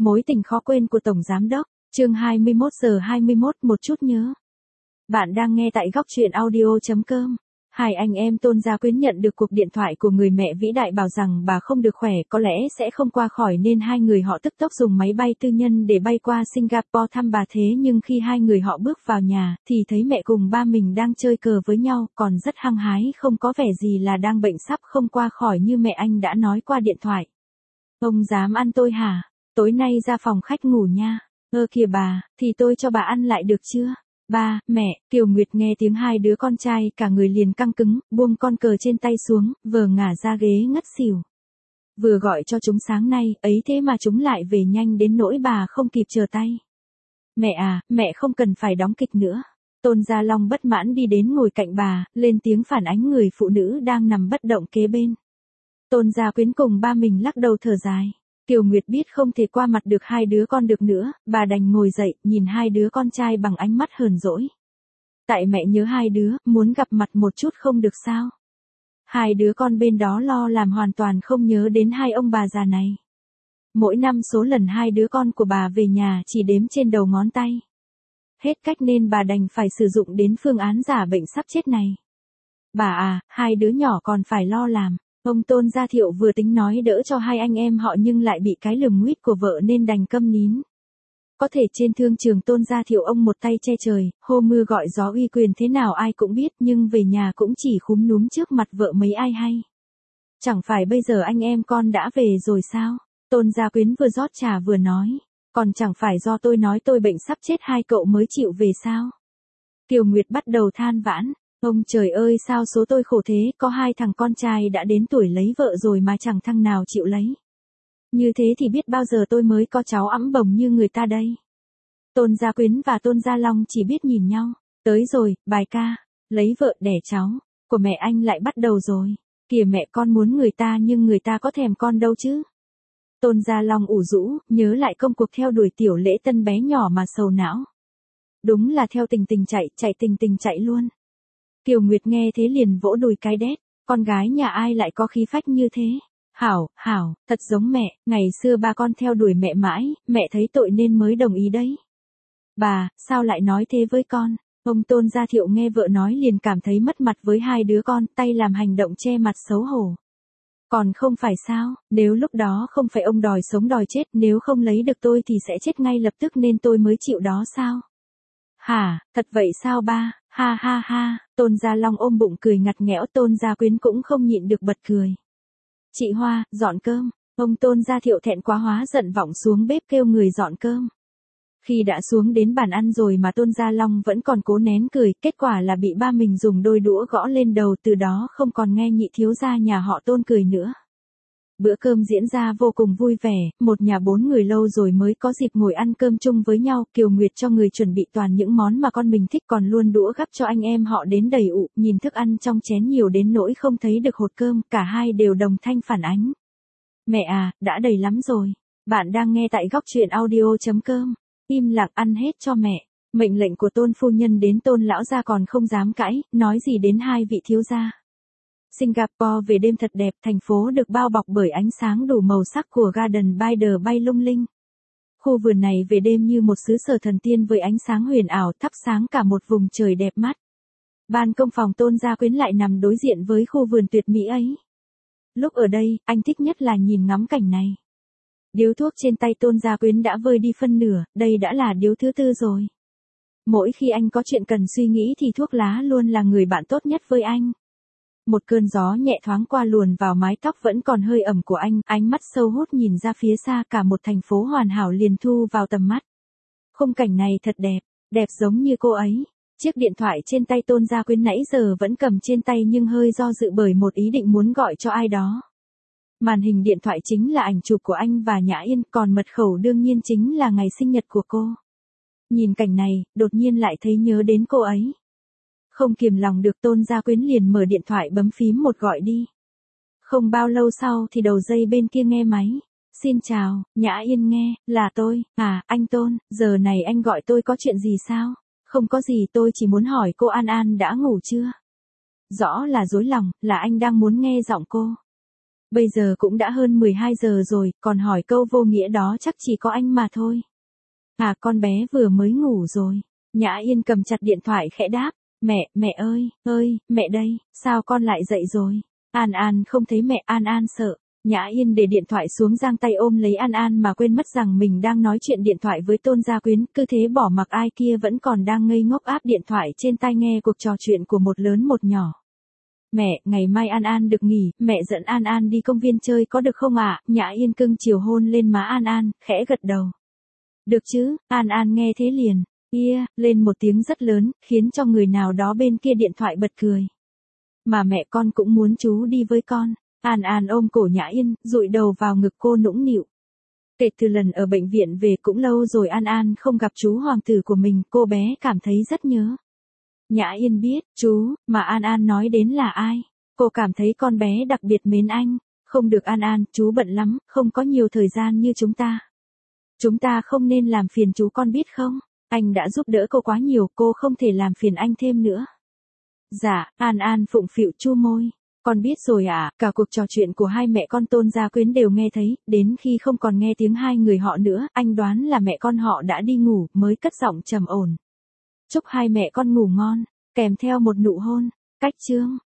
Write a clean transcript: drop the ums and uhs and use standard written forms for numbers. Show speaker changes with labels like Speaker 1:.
Speaker 1: Mối tình khó quên của Tổng Giám Đốc, chương 21 giờ 21 một chút nhớ. Bạn đang nghe tại góc truyện audio.com. Hai anh em Tôn Gia Quyến nhận được cuộc điện thoại của người mẹ vĩ đại bảo rằng bà không được khỏe, có lẽ sẽ không qua khỏi nên hai người họ tức tốc dùng máy bay tư nhân để bay qua Singapore thăm bà, thế nhưng khi hai người họ bước vào nhà thì thấy mẹ cùng ba mình đang chơi cờ với nhau, còn rất hăng hái, không có vẻ gì là đang bệnh sắp không qua khỏi như mẹ anh đã nói qua điện thoại. Ông dám ăn tôi hả? Tối nay ra phòng khách ngủ nha. Kìa bà, thì tôi cho bà ăn lại được chưa? Ba, mẹ, Kiều Nguyệt nghe tiếng hai đứa con trai cả người liền căng cứng, buông con cờ trên tay xuống, vờ ngả ra ghế ngất xỉu. Vừa gọi cho chúng sáng nay, ấy thế mà chúng lại về nhanh đến nỗi bà không kịp chờ tay. Mẹ à, mẹ không cần phải đóng kịch nữa. Tôn Gia Long bất mãn đi đến ngồi cạnh bà, lên tiếng phản ánh người phụ nữ đang nằm bất động kế bên. Tôn Gia Quyến cùng ba mình lắc đầu thở dài. Kiều Nguyệt biết không thể qua mặt được hai đứa con được nữa, bà đành ngồi dậy, nhìn hai đứa con trai bằng ánh mắt hờn dỗi. Tại mẹ nhớ hai đứa, muốn gặp mặt một chút không được sao? Hai đứa con bên đó lo làm hoàn toàn không nhớ đến hai ông bà già này. Mỗi năm số lần hai đứa con của bà về nhà chỉ đếm trên đầu ngón tay. Hết cách nên bà đành phải sử dụng đến phương án giả bệnh sắp chết này. Bà à, hai đứa nhỏ còn phải lo làm. Ông Tôn Gia Thiệu vừa tính nói đỡ cho hai anh em họ nhưng lại bị cái lườm nguýt của vợ nên đành câm nín. Có thể trên thương trường Tôn Gia Thiệu ông một tay che trời, hô mưa gọi gió uy quyền thế nào ai cũng biết, nhưng về nhà cũng chỉ khúm núm trước mặt vợ mấy ai hay. Chẳng phải bây giờ anh em con đã về rồi sao? Tôn Gia Quyến vừa rót trà vừa nói. Còn chẳng phải do tôi nói tôi bệnh sắp chết hai cậu mới chịu về sao? Kiều Nguyệt bắt đầu than vãn. Ông trời ơi, sao số tôi khổ thế, có hai thằng con trai đã đến tuổi lấy vợ rồi mà chẳng thằng nào chịu lấy. Như thế thì biết bao giờ tôi mới có cháu ẵm bồng như người ta đây. Tôn Gia Quyến và Tôn Gia Long chỉ biết nhìn nhau. Tới rồi, bài ca, lấy vợ đẻ cháu, của mẹ anh lại bắt đầu rồi. Kìa mẹ, con muốn người ta nhưng người ta có thèm con đâu chứ. Tôn Gia Long ủ rũ, nhớ lại công cuộc theo đuổi Tiểu Lễ Tân bé nhỏ mà sầu não. Đúng là theo tình tình chạy tình tình chạy luôn. Kiều Nguyệt nghe thế liền vỗ đùi cái đét, con gái nhà ai lại có khí phách như thế. Hảo, thật giống mẹ, ngày xưa ba con theo đuổi mẹ mãi, mẹ thấy tội nên mới đồng ý đấy. Bà, sao lại nói thế với con? Ông Tôn Gia Thiệu nghe vợ nói liền cảm thấy mất mặt với hai đứa con, tay làm hành động che mặt xấu hổ. Còn không phải sao, nếu lúc đó không phải ông đòi sống đòi chết, nếu không lấy được tôi thì sẽ chết ngay lập tức nên tôi mới chịu đó sao? Hả, thật vậy sao ba? Ha ha ha, Tôn Gia Long ôm bụng cười ngặt nghẽo, Tôn Gia Quyến cũng không nhịn được bật cười. Chị Hoa, dọn cơm. Ông Tôn Gia Thiệu thẹn quá hóa giận vọng xuống bếp kêu người dọn cơm. Khi đã xuống đến bàn ăn rồi mà Tôn Gia Long vẫn còn cố nén cười, kết quả là bị ba mình dùng đôi đũa gõ lên đầu, từ đó không còn nghe nhị thiếu gia nhà họ Tôn cười nữa. Bữa cơm diễn ra vô cùng vui vẻ, một nhà bốn người lâu rồi mới có dịp ngồi ăn cơm chung với nhau. Kiều Nguyệt cho người chuẩn bị toàn những món mà con mình thích, còn luôn đũa gắp cho anh em họ đến đầy ụ, nhìn thức ăn trong chén nhiều đến nỗi không thấy được hột cơm, cả hai đều đồng thanh phản ánh. Mẹ à, đã đầy lắm rồi. Bạn đang nghe tại góc truyện audio.com. Im lặng ăn hết cho mẹ. Mệnh lệnh của Tôn phu nhân đến Tôn lão gia còn không dám cãi, nói gì đến hai vị thiếu gia. Singapore về đêm thật đẹp, thành phố được bao bọc bởi ánh sáng đủ màu sắc của Garden by the Bay lung linh. Khu vườn này về đêm như một xứ sở thần tiên với ánh sáng huyền ảo thắp sáng cả một vùng trời đẹp mắt. Ban công phòng Tôn Gia Quyến lại nằm đối diện với khu vườn tuyệt mỹ ấy. Lúc ở đây, anh thích nhất là nhìn ngắm cảnh này. Điếu thuốc trên tay Tôn Gia Quyến đã vơi đi phân nửa, đây đã là điếu thứ tư rồi. Mỗi khi anh có chuyện cần suy nghĩ thì thuốc lá luôn là người bạn tốt nhất với anh. Một cơn gió nhẹ thoáng qua luồn vào mái tóc vẫn còn hơi ẩm của anh, ánh mắt sâu hút nhìn ra phía xa, cả một thành phố hoàn hảo liền thu vào tầm mắt. Khung cảnh này thật đẹp, đẹp giống như cô ấy. Chiếc điện thoại trên tay Tôn Gia Quyến nãy giờ vẫn cầm trên tay nhưng hơi do dự bởi một ý định muốn gọi cho ai đó. Màn hình điện thoại chính là ảnh chụp của anh và Nhã Yên, còn mật khẩu đương nhiên chính là ngày sinh nhật của cô. Nhìn cảnh này, đột nhiên lại thấy nhớ đến cô ấy. Không kiềm lòng được, Tôn Gia Quyến liền mở điện thoại bấm phím một gọi đi. Không bao lâu sau thì đầu dây bên kia nghe máy. Xin chào, Nhã Yên nghe, là tôi. À, anh Tôn, giờ này anh gọi tôi có chuyện gì sao? Không có gì, tôi chỉ muốn hỏi cô An An đã ngủ chưa? Rõ là dối lòng, là anh đang muốn nghe giọng cô. Bây giờ cũng đã hơn 12 giờ rồi, còn hỏi câu vô nghĩa đó chắc chỉ có anh mà thôi. À con bé vừa mới ngủ rồi. Nhã Yên cầm chặt điện thoại khẽ đáp. Mẹ ơi, mẹ đây, sao con lại dậy rồi? An An không thấy mẹ, An An sợ. Nhã Yên để điện thoại xuống giang tay ôm lấy An An mà quên mất rằng mình đang nói chuyện điện thoại với Tôn Gia Quyến, cứ thế bỏ mặc ai kia vẫn còn đang ngây ngốc áp điện thoại trên tai nghe cuộc trò chuyện của một lớn một nhỏ. Mẹ, ngày mai An An được nghỉ, mẹ dẫn An An đi công viên chơi có được không ạ? Nhã Yên cưng chiều hôn lên má An An, khẽ gật đầu. Được chứ, An An nghe thế liền. Lên một tiếng rất lớn, khiến cho người nào đó bên kia điện thoại bật cười. Mà mẹ con cũng muốn chú đi với con. An An ôm cổ Nhã Yên, dụi đầu vào ngực cô nũng nịu. Kể từ lần ở bệnh viện về cũng lâu rồi An An không gặp chú hoàng tử của mình, cô bé cảm thấy rất nhớ. Nhã Yên biết, chú, mà An An nói đến là ai? Cô cảm thấy con bé đặc biệt mến anh. Không được An An, chú bận lắm, không có nhiều thời gian như chúng ta. Chúng ta không nên làm phiền chú con biết không? Anh đã giúp đỡ cô quá nhiều, cô không thể làm phiền anh thêm nữa. Dạ, An An phụng phịu chu môi. Con biết rồi ạ, cả cuộc trò chuyện của hai mẹ con Tôn Gia Quyến đều nghe thấy, đến khi không còn nghe tiếng hai người họ nữa, anh đoán là mẹ con họ đã đi ngủ, mới cất giọng trầm ổn. Chúc hai mẹ con ngủ ngon, kèm theo một nụ hôn. Cách chương